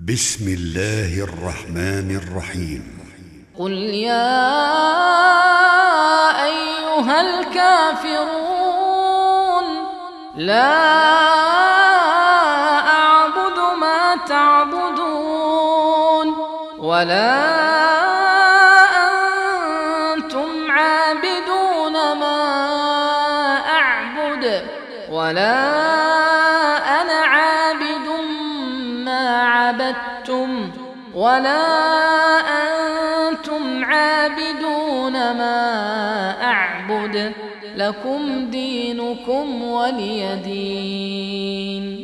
بسم الله الرحمن الرحيم. قل يا أيها الكافرون لا أعبد ما تعبدون ولا أنتم عابدون ما أعبد ولا أنا عابد ما عبدتم ولا أنتم عابدون ما أعبد لكم دينكم ولي دين.